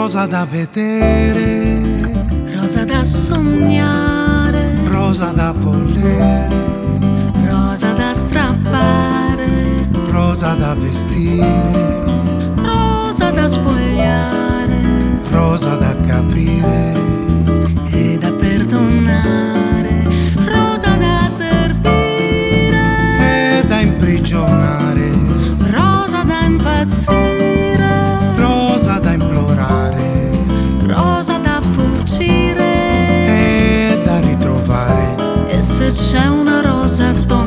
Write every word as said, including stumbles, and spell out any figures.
rosa da vedere, rosa da sognare, rosa da volere, rosa da strappare, rosa da vestire, rosa da spogliare rosa da capire e da perdonare, rosa da servire e da imprigionare, rosa da impazzire, rosa da implorare rosa da fuggire e da ritrovare. e se c'è una rosa